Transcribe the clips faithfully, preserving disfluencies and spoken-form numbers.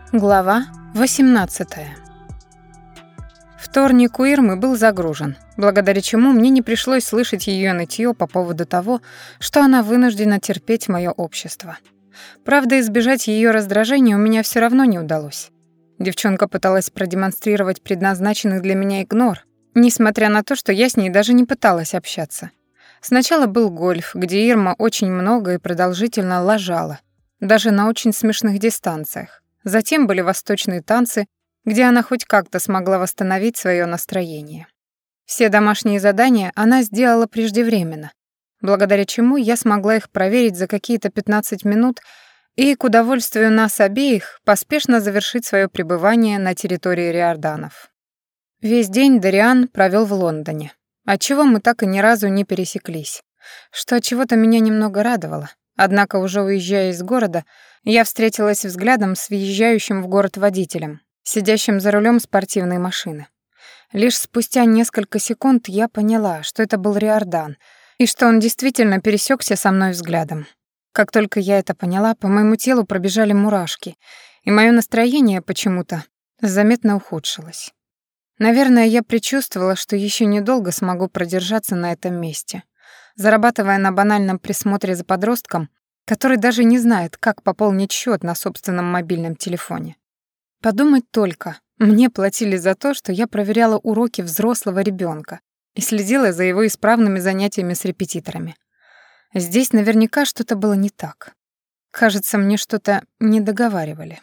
Глава восемнадцатая. Вторник у Ирмы был загружен, благодаря чему мне не пришлось слышать ее нытье по поводу того, что она вынуждена терпеть мое общество. Правда, избежать ее раздражения у меня все равно не удалось. Девчонка пыталась продемонстрировать предназначенный для меня игнор, несмотря на то, что я с ней даже не пыталась общаться. Сначала был гольф, где Ирма очень много и продолжительно лажала, даже на очень смешных дистанциях. Затем были восточные танцы, где она хоть как-то смогла восстановить свое настроение. Все домашние задания она сделала преждевременно, благодаря чему я смогла их проверить за какие-то пятнадцать минут и, к удовольствию нас обеих, поспешно завершить свое пребывание на территории Риорданов. Весь день Дариан провел в Лондоне, отчего мы так и ни разу не пересеклись, что отчего-то меня немного радовало. Однако, уже уезжая из города, я встретилась взглядом с въезжающим в город водителем, сидящим за рулем спортивной машины. Лишь спустя несколько секунд я поняла, что это был Риордан, и что он действительно пересекся со мной взглядом. Как только я это поняла, по моему телу пробежали мурашки, и мое настроение почему-то заметно ухудшилось. Наверное, я предчувствовала, что еще недолго смогу продержаться на этом месте, зарабатывая на банальном присмотре за подростком, который даже не знает, как пополнить счет на собственном мобильном телефоне. Подумать только, мне платили за то, что я проверяла уроки взрослого ребенка и следила за его исправными занятиями с репетиторами. Здесь наверняка что-то было не так. Кажется, мне что-то не договаривали.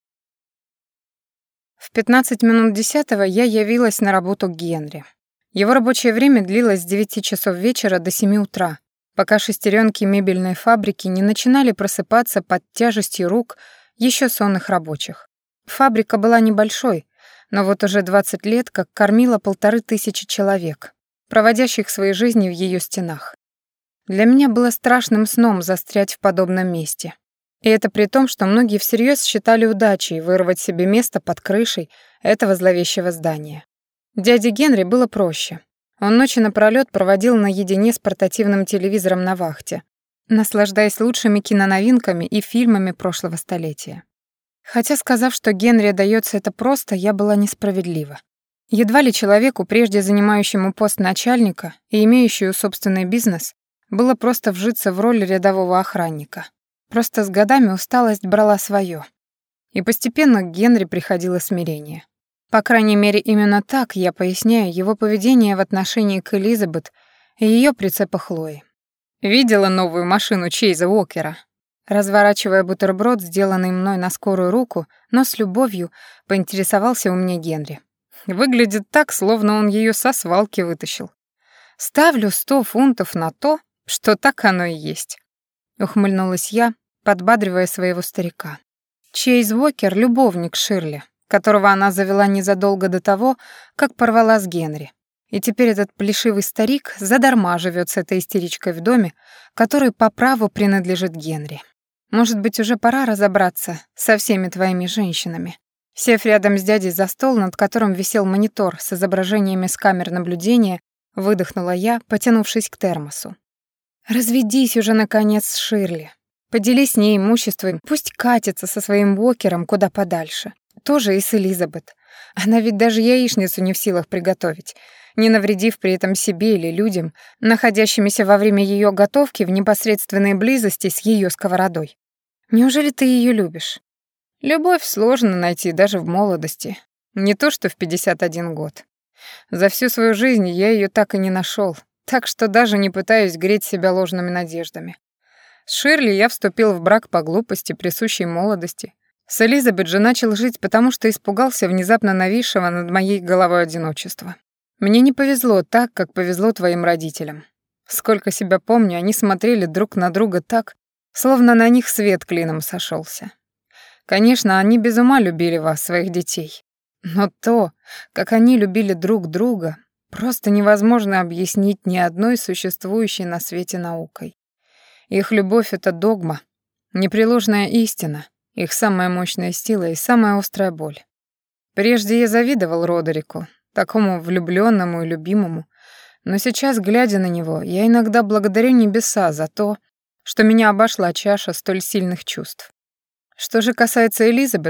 В пятнадцать минут десятого я явилась на работу к Генри. Его рабочее время длилось с девяти часов вечера до семи утра, пока шестеренки мебельной фабрики не начинали просыпаться под тяжестью рук еще сонных рабочих. Фабрика была небольшой, но вот уже двадцать лет как кормила полторы тысячи человек, проводящих свои жизни в ее стенах. Для меня было страшным сном застрять в подобном месте. И это при том, что многие всерьез считали удачей вырвать себе место под крышей этого зловещего здания. Дяде Генри было проще. Он ночи напролёт проводил наедине с портативным телевизором на вахте, наслаждаясь лучшими киноновинками и фильмами прошлого столетия. Хотя, сказав, что Генри даётся это просто, я была несправедлива. Едва ли человеку, прежде занимающему пост начальника и имеющему собственный бизнес, было просто вжиться в роль рядового охранника. Просто с годами усталость брала своё. И постепенно к Генри приходило смирение. По крайней мере, именно так я поясняю его поведение в отношении к Элизабет и её прицепа Хлои. Видела новую машину Чейза Уокера? Разворачивая бутерброд, сделанный мной на скорую руку, но с любовью, поинтересовался у меня Генри. Выглядит так, словно он её со свалки вытащил. Ставлю сто фунтов на то, что так оно и есть. Ухмыльнулась я, подбадривая своего старика. Чейз Уокер — любовник Ширли, которого она завела незадолго до того, как порвала с Генри. И теперь этот плешивый старик задарма живет с этой истеричкой в доме, который по праву принадлежит Генри. Может быть, уже пора разобраться со всеми твоими женщинами. Сев рядом с дядей за стол, над которым висел монитор с изображениями с камер наблюдения, выдохнула я, потянувшись к термосу. Разведись уже, наконец, с Ширли. Поделись с ней имуществом, пусть катится со своим Уокером куда подальше. Тоже и с Элизабет. Она ведь даже яичницу не в силах приготовить, не навредив при этом себе или людям, находящимися во время ее готовки в непосредственной близости с ее сковородой. Неужели ты ее любишь? Любовь сложно найти даже в молодости, не то что в пятьдесят один год. За всю свою жизнь я ее так и не нашел, так что даже не пытаюсь греть себя ложными надеждами. С Ширли я вступил в брак по глупости, присущей молодости. С Элизабет же начал жить, потому что испугался внезапно нависшего над моей головой одиночества. Мне не повезло так, как повезло твоим родителям. Сколько себя помню, они смотрели друг на друга так, словно на них свет клином сошелся. Конечно, они без ума любили вас, своих детей. Но то, как они любили друг друга, просто невозможно объяснить ни одной существующей на свете наукой. Их любовь — это догма, непреложная истина, их самая мощная сила и самая острая боль. Прежде я завидовал Родерику, такому влюблённому и любимому, но сейчас, глядя на него, я иногда благодарю небеса за то, что меня обошла чаша столь сильных чувств. Что же касается Элизабет,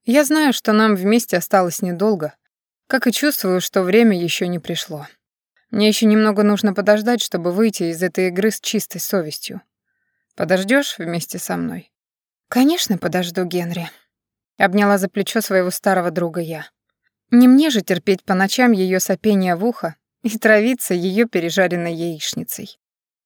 Я знаю, что нам вместе осталось недолго, как и чувствую, что время еще не пришло. Мне еще немного нужно подождать, чтобы выйти из этой игры с чистой совестью. Подождешь вместе со мной? Конечно, подожду, Генри. Обняла за плечо своего старого друга я. Не мне же терпеть по ночам ее сопение в ухо и травиться ее пережаренной яичницей.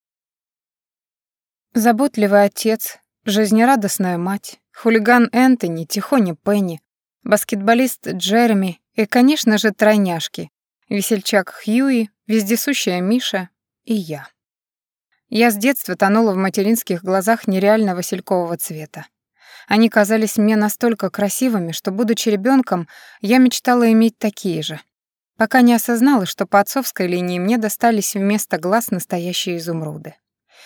Заботливый отец, жизнерадостная мать, хулиган Энтони, тихоня Пенни, баскетболист Джереми и, конечно же, тройняшки, весельчак Хьюи, вездесущая Миша и я. Я с детства тонула в материнских глазах нереально василькового цвета. Они казались мне настолько красивыми, что, будучи ребенком, я мечтала иметь такие же, пока не осознала, что по отцовской линии мне достались вместо глаз настоящие изумруды.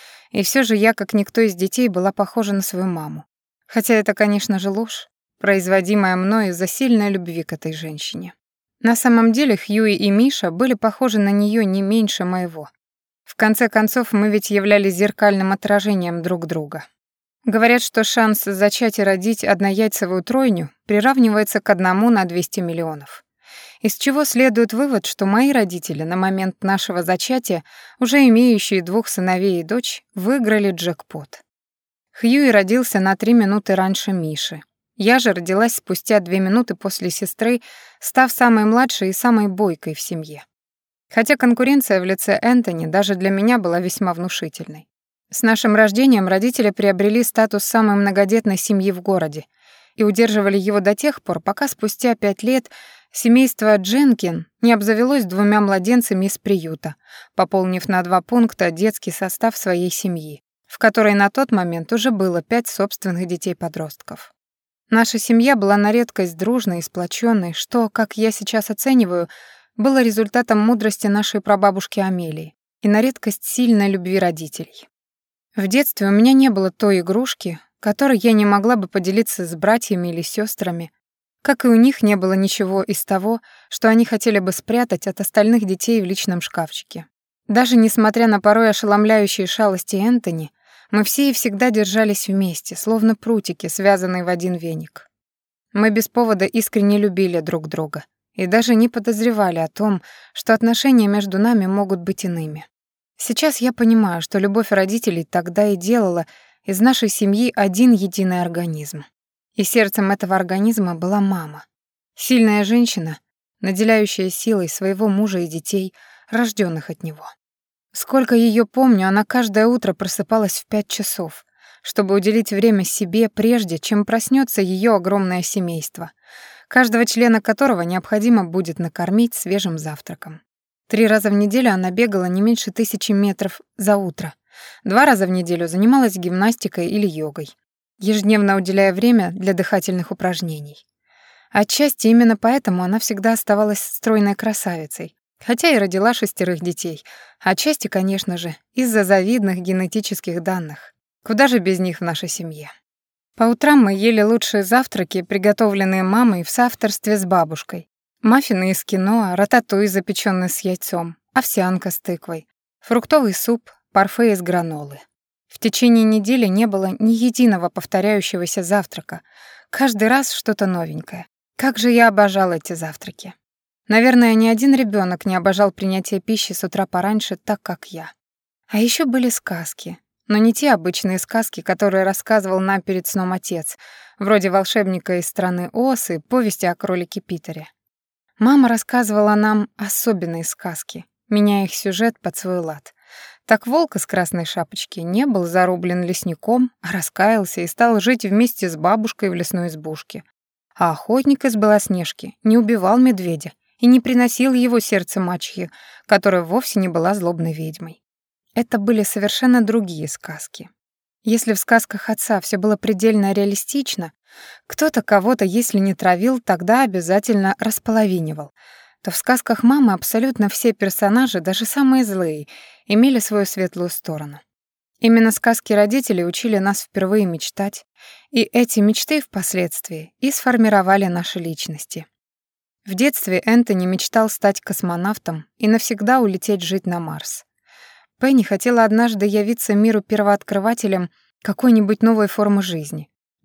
И все же я, как никто из детей, была похожа на свою маму. Хотя это, конечно же, ложь, производимая мною из-за сильной любви к этой женщине. На самом деле Хьюи и Миша были похожи на нее не меньше моего. В конце концов, мы ведь являлись зеркальным отражением друг друга. Говорят, что шанс зачать и родить однояйцевую тройню приравнивается к одному на двести миллионов. Из чего следует вывод, что мои родители на момент нашего зачатия, уже имеющие двух сыновей и дочь, выиграли джекпот. Хьюи родился на три минуты раньше Миши. Я же родилась спустя две минуты после сестры, став самой младшей и самой бойкой в семье. Хотя конкуренция в лице Энтони даже для меня была весьма внушительной. С нашим рождением родители приобрели статус самой многодетной семьи в городе и удерживали его до тех пор, пока спустя пять лет семейство Дженкин не обзавелось двумя младенцами из приюта, пополнив на два пункта детский состав своей семьи, в которой на тот момент уже было пять собственных детей-подростков. Наша семья была на редкость дружной и сплоченной, что, как я сейчас оцениваю, было результатом мудрости нашей прабабушки Амелии и на редкость сильной любви родителей. В детстве у меня не было той игрушки, которой я не могла бы поделиться с братьями или сестрами, как и у них не было ничего из того, что они хотели бы спрятать от остальных детей в личном шкафчике. Даже несмотря на порой ошеломляющие шалости Энтони, мы все и всегда держались вместе, словно прутики, связанные в один веник. Мы без повода искренне любили друг друга и даже не подозревали о том, что отношения между нами могут быть иными. Сейчас я понимаю, что любовь родителей тогда и делала из нашей семьи один единый организм. И сердцем этого организма была мама. Сильная женщина, наделяющая силой своего мужа и детей, рожденных от него. Сколько ее помню, она каждое утро просыпалась в пять часов, чтобы уделить время себе, прежде чем проснется ее огромное семейство, каждого члена которого необходимо будет накормить свежим завтраком. Три раза в неделю она бегала не меньше тысячи метров за утро. Два раза в неделю занималась гимнастикой или йогой, ежедневно уделяя время для дыхательных упражнений. Отчасти именно поэтому она всегда оставалась стройной красавицей, хотя и родила шестерых детей. Отчасти, конечно же, из-за завидных генетических данных. Куда же без них в нашей семье? По утрам мы ели лучшие завтраки, приготовленные мамой в соавторстве с бабушкой. Маффины из киноа, рататуй, запечённый с яйцом, овсянка с тыквой, фруктовый суп, парфе из гранолы. В течение недели не было ни единого повторяющегося завтрака. Каждый раз что-то новенькое. Как же я обожала эти завтраки. Наверное, ни один ребёнок не обожал принятие пищи с утра пораньше так, как я. А ещё были сказки. Но не те обычные сказки, которые рассказывал нам перед сном отец, вроде «Волшебника из страны Оз» и «Повести о кролике Питере». Мама рассказывала нам особенные сказки, меняя их сюжет под свой лад. Так волк из красной шапочки не был зарублен лесником, а раскаялся и стал жить вместе с бабушкой в лесной избушке. А охотник из Белоснежки не убивал медведя и не приносил его сердце мачехе, которая вовсе не была злобной ведьмой. Это были совершенно другие сказки. Если в сказках отца все было предельно реалистично, кто-то кого-то, если не травил, тогда обязательно располовинивал, то в сказках мамы абсолютно все персонажи, даже самые злые, имели свою светлую сторону. Именно сказки родителей учили нас впервые мечтать, и эти мечты впоследствии и сформировали наши личности. В детстве Энтони мечтал стать космонавтом и навсегда улететь жить на Марс. Пенни хотела однажды явиться миру первооткрывателем какой-нибудь новой формы жизни.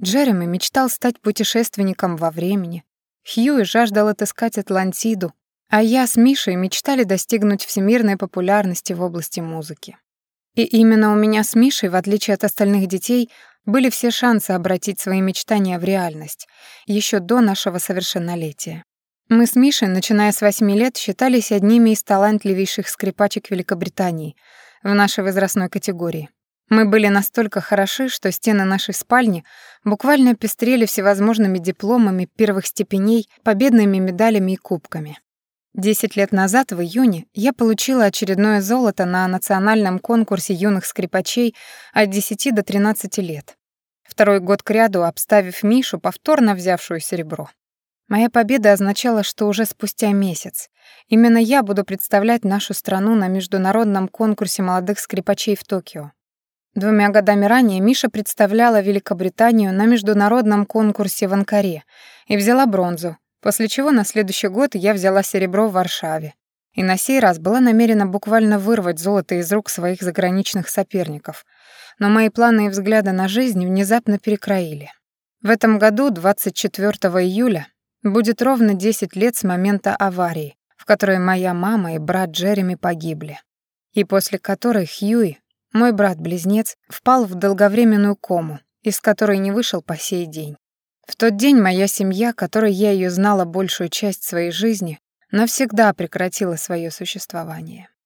Джереми мечтал стать путешественником во времени, Хьюи жаждал отыскать Атлантиду, а я с Мишей мечтали достигнуть всемирной популярности в области музыки. И именно у меня с Мишей, в отличие от остальных детей, были все шансы обратить свои мечтания в реальность, еще до нашего совершеннолетия. Мы с Мишей, начиная с восьми лет, считались одними из талантливейших скрипачек Великобритании в нашей возрастной категории. Мы были настолько хороши, что стены нашей спальни буквально пестрели всевозможными дипломами первых степеней, победными медалями и кубками. Десять лет назад, в июне, я получила очередное золото на национальном конкурсе юных скрипачей от десяти до тринадцати лет. Второй год кряду обставив Мишу, повторно взявшую серебро. Моя победа означала, что уже спустя месяц именно я буду представлять нашу страну на международном конкурсе молодых скрипачей в Токио. Двумя годами ранее Миша представляла Великобританию на международном конкурсе в Анкаре и взяла бронзу, после чего на следующий год я взяла серебро в Варшаве. И на сей раз была намерена буквально вырвать золото из рук своих заграничных соперников. Но мои планы и взгляды на жизнь внезапно перекроили. В этом году, двадцать четвёртого июля, будет ровно десять лет с момента аварии, в которой моя мама и брат Джереми погибли, и после которой Хьюи, мой брат-близнец, впал в долговременную кому, из которой не вышел по сей день. В тот день моя семья, которой я ее знала большую часть своей жизни, навсегда прекратила свое существование.